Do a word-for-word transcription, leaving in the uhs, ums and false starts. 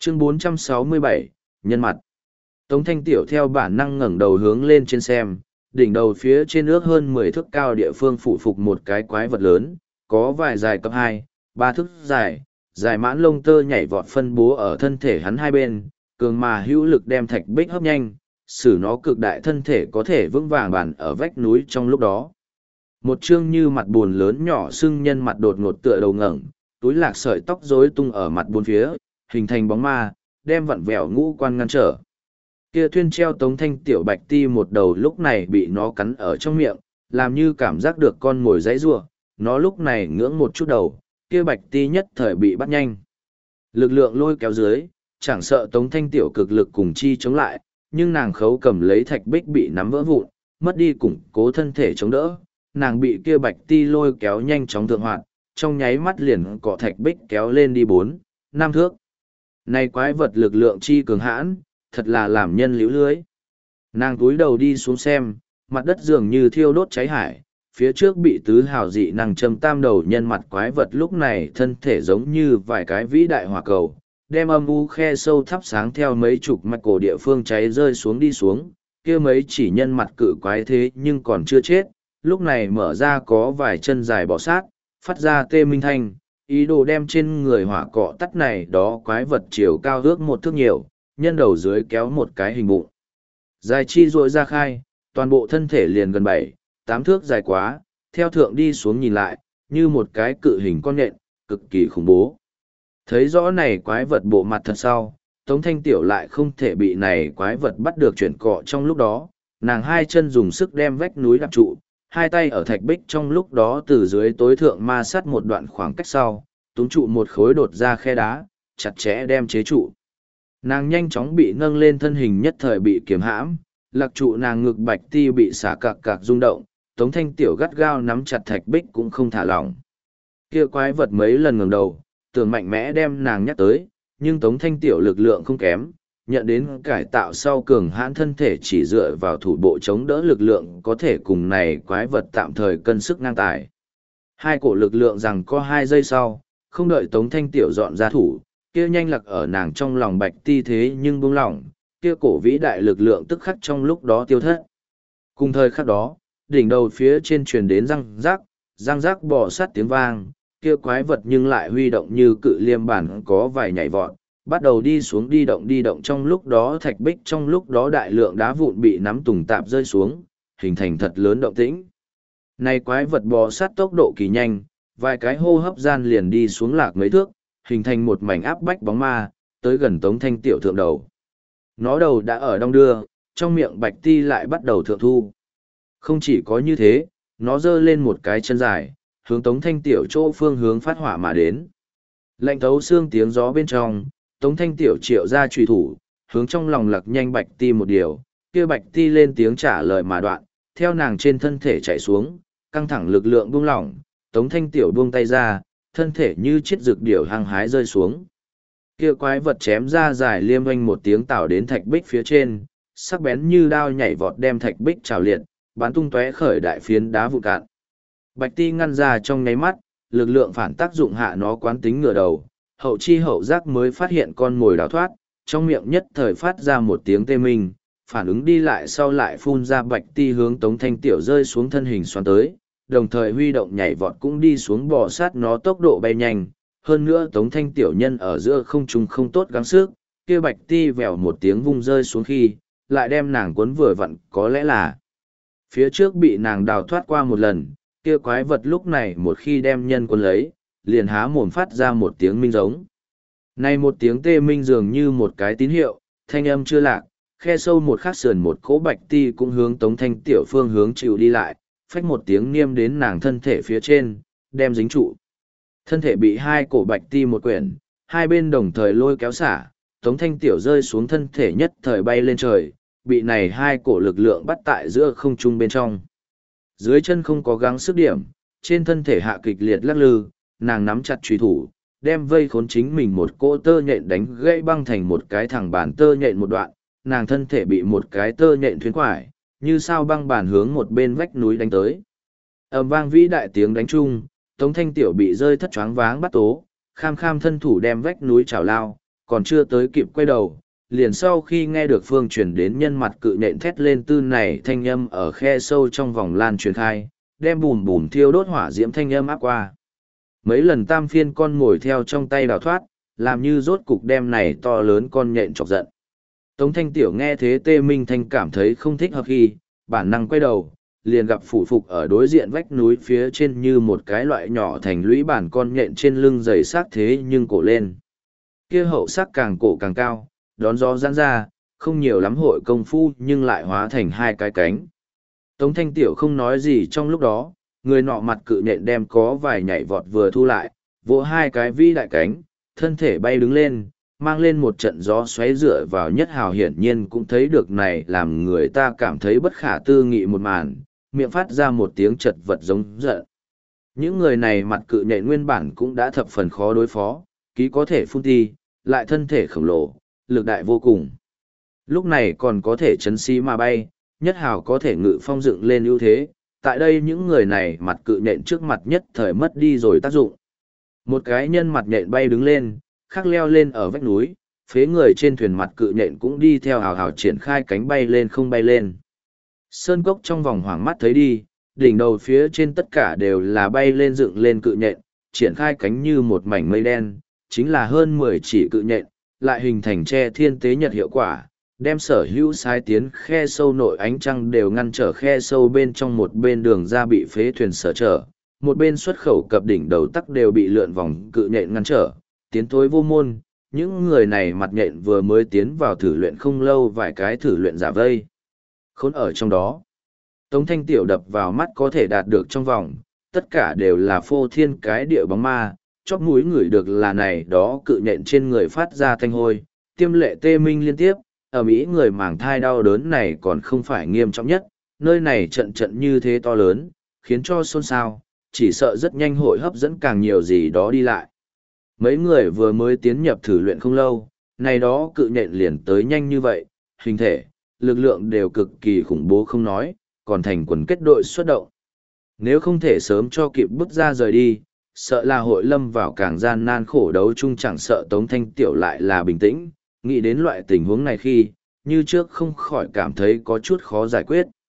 Chương bốn trăm sáu mươi bảy, nhân mặt. Tống Thanh Tiểu theo bản năng ngẩng đầu hướng lên trên xem, đỉnh đầu phía trên ước hơn mười thước cao địa phương phủ phục một cái quái vật lớn, có vài dài cấp hai, ba thước dài, dài mãn lông tơ nhảy vọt phân bố ở thân thể hắn hai bên, cường mà hữu lực đem thạch bích hấp nhanh, xử nó cực đại thân thể có thể vững vàng bàn ở vách núi trong lúc đó. Một chương như mặt buồn lớn nhỏ sưng nhân mặt đột ngột tựa đầu ngẩng, túi lạc sợi tóc rối tung ở mặt bốn phía, hình thành bóng ma, đem vặn vẹo ngũ quan ngăn trở. Kia thuyên treo Tống Thanh Tiểu bạch ti một đầu lúc này bị nó cắn ở trong miệng, làm như cảm giác được con mồi dãy rủa, nó lúc này ngưỡng một chút đầu, kia bạch ti nhất thời bị bắt nhanh. Lực lượng lôi kéo dưới, chẳng sợ Tống Thanh Tiểu cực lực cùng chi chống lại, nhưng nàng khấu cầm lấy thạch bích bị nắm vỡ vụn, mất đi củng cố thân thể chống đỡ, nàng bị kia bạch ti lôi kéo nhanh chóng thượng hoạt, trong nháy mắt liền cọ thạch bích kéo lên đi bốn, năm thước. Này quái vật lực lượng chi cường hãn, thật là làm nhân liễu lưới. Nàng túi đầu đi xuống xem, mặt đất dường như thiêu đốt cháy hải, phía trước bị tứ hào dị năng châm tam đầu nhân mặt quái vật lúc này thân thể giống như vài cái vĩ đại hỏa cầu, đem âm u khe sâu thắp sáng theo mấy chục mạch cổ địa phương cháy rơi xuống đi xuống, kia mấy chỉ nhân mặt cự quái thế nhưng còn chưa chết, lúc này mở ra có vài chân dài bọ sát, phát ra tê minh thanh, ý đồ đem trên người hỏa cọ tắt này đó quái vật chiều cao ước một thước nhiều, nhân đầu dưới kéo một cái hình bụng. Dài chi rội ra khai, toàn bộ thân thể liền gần bảy, tám thước dài quá, theo thượng đi xuống nhìn lại, như một cái cự hình con nhện, cực kỳ khủng bố. Thấy rõ này quái vật bộ mặt thật sau, Tống Thanh Tiểu lại không thể bị này quái vật bắt được chuyển cọ trong lúc đó, nàng hai chân dùng sức đem vách núi đạp trụ, hai tay ở thạch bích trong lúc đó từ dưới tối thượng ma sát một đoạn khoảng cách sau, túm trụ một khối đột ra khe đá, chặt chẽ đem chế trụ. Nàng nhanh chóng bị nâng lên thân hình nhất thời bị kiềm hãm, lạc trụ nàng ngực bạch ti bị xả cạc cạc rung động, Tống Thanh Tiểu gắt gao nắm chặt thạch bích cũng không thả lỏng. Kia quái vật mấy lần ngẩng đầu, tưởng mạnh mẽ đem nàng nhắc tới, nhưng Tống Thanh Tiểu lực lượng không kém, nhận đến cải tạo sau cường hãn thân thể chỉ dựa vào thủ bộ chống đỡ lực lượng có thể cùng này quái vật tạm thời cân sức ngang tài. Hai cổ lực lượng rằng có hai giây sau, không đợi Tống Thanh Tiểu dọn ra thủ, kia nhanh lặc ở nàng trong lòng bạch ti thế nhưng buông lỏng, kia cổ vĩ đại lực lượng tức khắc trong lúc đó tiêu thất. Cùng thời khắc đó, đỉnh đầu phía trên truyền đến răng rác, răng rác bò sát tiếng vang, kia quái vật nhưng lại huy động như cự liêm bản có vài nhảy vọt, bắt đầu đi xuống đi động đi động trong lúc đó thạch bích trong lúc đó đại lượng đá vụn bị nắm tùng tạp rơi xuống, hình thành thật lớn động tĩnh. Này quái vật bò sát tốc độ kỳ nhanh, vài cái hô hấp gian liền đi xuống lạc mấy thước, hình thành một mảnh áp bách bóng ma, tới gần Tống Thanh Tiểu thượng đầu. Nó đầu đã ở đong đưa, trong miệng bạch ti lại bắt đầu thượng thu. Không chỉ có như thế, nó giơ lên một cái chân dài, hướng Tống Thanh Tiểu chỗ phương hướng phát hỏa mà đến. Lạnh thấu xương tiếng gió bên trong, Tống Thanh Tiểu triệu ra trùy thủ, hướng trong lòng lặc nhanh bạch ti một điều, kia bạch ti lên tiếng trả lời mà đoạn, theo nàng trên thân thể chạy xuống, căng thẳng lực lượng buông lỏng, Tống Thanh Tiểu buông tay ra, thân thể như chiếc rực điểu hăng hái rơi xuống. Kia quái vật chém ra dài liêm oanh một tiếng tạo đến thạch bích phía trên, sắc bén như đao nhảy vọt đem thạch bích trào liệt, bắn tung tóe khởi đại phiến đá vụn cạn. Bạch ti ngăn ra trong nháy mắt, lực lượng phản tác dụng hạ nó quán tính ngửa đầu, hậu chi hậu giác mới phát hiện con mồi đào thoát, trong miệng nhất thời phát ra một tiếng tê minh, phản ứng đi lại sau lại phun ra bạch ti hướng Tống Thanh Tiểu rơi xuống thân hình xoắn tới, đồng thời huy động nhảy vọt cũng đi xuống bò sát nó tốc độ bay nhanh, hơn nữa Tống Thanh Tiểu nhân ở giữa không trung không tốt gắng sức, kia bạch ti vèo một tiếng vung rơi xuống khi, lại đem nàng cuốn vừa vặn có lẽ là phía trước bị nàng đào thoát qua một lần, kia quái vật lúc này một khi đem nhân cuốn lấy, liền há mồm phát ra một tiếng minh giống. Này một tiếng tê minh dường như một cái tín hiệu, thanh âm chưa lạc, khe sâu một khắc sườn một cỗ bạch ti cũng hướng Tống Thanh Tiểu phương hướng chịu đi lại, phách một tiếng niêm đến nàng thân thể phía trên, đem dính trụ. Thân thể bị hai cổ bạch ti một quyển, hai bên đồng thời lôi kéo xả, Tống Thanh Tiểu rơi xuống thân thể nhất thời bay lên trời, bị này hai cổ lực lượng bắt tại giữa không trung bên trong. Dưới chân không có gắng sức điểm, trên thân thể hạ kịch liệt lắc lư, nàng nắm chặt truy thủ, đem vây khốn chính mình một cỗ tơ nhện đánh gãy băng thành một cái thẳng bàn tơ nhện một đoạn, nàng thân thể bị một cái tơ nhện thuyến quải, như sao băng bàn hướng một bên vách núi đánh tới. Ầm vang vĩ đại tiếng đánh chung, Tống Thanh Tiểu bị rơi thất choáng váng bắt tố, kham kham thân thủ đem vách núi trào lao, còn chưa tới kịp quay đầu, liền sau khi nghe được phương truyền đến nhân mặt cự nhện thét lên tư này thanh âm ở khe sâu trong vòng lan truyền khai, đem bùm bùm thiêu đốt hỏa diễm thanh âm áp qua. Mấy lần tam phiên con ngồi theo trong tay đào thoát, làm như rốt cục đem này to lớn con nhện chọc giận. Tống Thanh Tiểu nghe thế tê minh thanh cảm thấy không thích hợp khi, bản năng quay đầu, liền gặp phủ phục ở đối diện vách núi phía trên như một cái loại nhỏ thành lũy bản con nhện trên lưng dày xác thế nhưng cổ lên. Kia hậu sắc càng cổ càng cao, đón gió giãn ra, không nhiều lắm hội công phu nhưng lại hóa thành hai cái cánh. Tống Thanh Tiểu không nói gì trong lúc đó, người nọ mặt cự nhện đem có vài nhảy vọt vừa thu lại, vỗ hai cái vĩ đại cánh, thân thể bay đứng lên, mang lên một trận gió xoáy dựa vào Nhất Hào hiển nhiên cũng thấy được này làm người ta cảm thấy bất khả tư nghị một màn, miệng phát ra một tiếng chật vật giống giận. Những người này mặt cự nhện nguyên bản cũng đã thập phần khó đối phó, ký có thể phun ti, lại thân thể khổng lồ, lực đại vô cùng. Lúc này còn có thể chấn xí mà bay, Nhất Hào có thể ngự phong dựng lên ưu thế, tại đây những người này mặt cự nhện trước mặt nhất thời mất đi rồi tác dụng. Một cái nhân mặt nhện bay đứng lên, khắc leo lên ở vách núi, phế người trên thuyền mặt cự nhện cũng đi theo hào hào triển khai cánh bay lên không bay lên. Sơn cốc trong vòng hoàng mắt thấy đi, đỉnh đầu phía trên tất cả đều là bay lên dựng lên cự nhện, triển khai cánh như một mảnh mây đen, chính là hơn mười chỉ cự nhện, lại hình thành che thiên tế nhật hiệu quả, đem sở hữu sai tiến khe sâu nội ánh trăng đều ngăn trở khe sâu bên trong một bên đường ra bị phế thuyền sở trở, một bên xuất khẩu cập đỉnh đầu tắc đều bị lượn vòng cự nhện ngăn trở, tiến tối vô môn. Những người này mặt nhện vừa mới tiến vào thử luyện không lâu vài cái thử luyện giả vây. Khốn ở trong đó. Tống Thanh Tiểu đập vào mắt có thể đạt được trong vòng, tất cả đều là phô thiên cái địa bóng ma, chóp mũi ngửi được là này đó cự nhện trên người phát ra thanh hôi, tiêm lệ tê minh liên tiếp, ở Mỹ người màng thai đau đớn này còn không phải nghiêm trọng nhất, nơi này trận trận như thế to lớn, khiến cho xôn xao, chỉ sợ rất nhanh hội hấp dẫn càng nhiều gì đó đi lại. Mấy người vừa mới tiến nhập thử luyện không lâu, này đó cự nhện liền tới nhanh như vậy, hình thể, lực lượng đều cực kỳ khủng bố không nói, còn thành quần kết đội xuất động. Nếu không thể sớm cho kịp bước ra rời đi, sợ là hội lâm vào càng gian nan khổ đấu chung, chẳng sợ Tống Thanh Tiểu lại là bình tĩnh, nghĩ đến loại tình huống này khi, như trước không khỏi cảm thấy có chút khó giải quyết.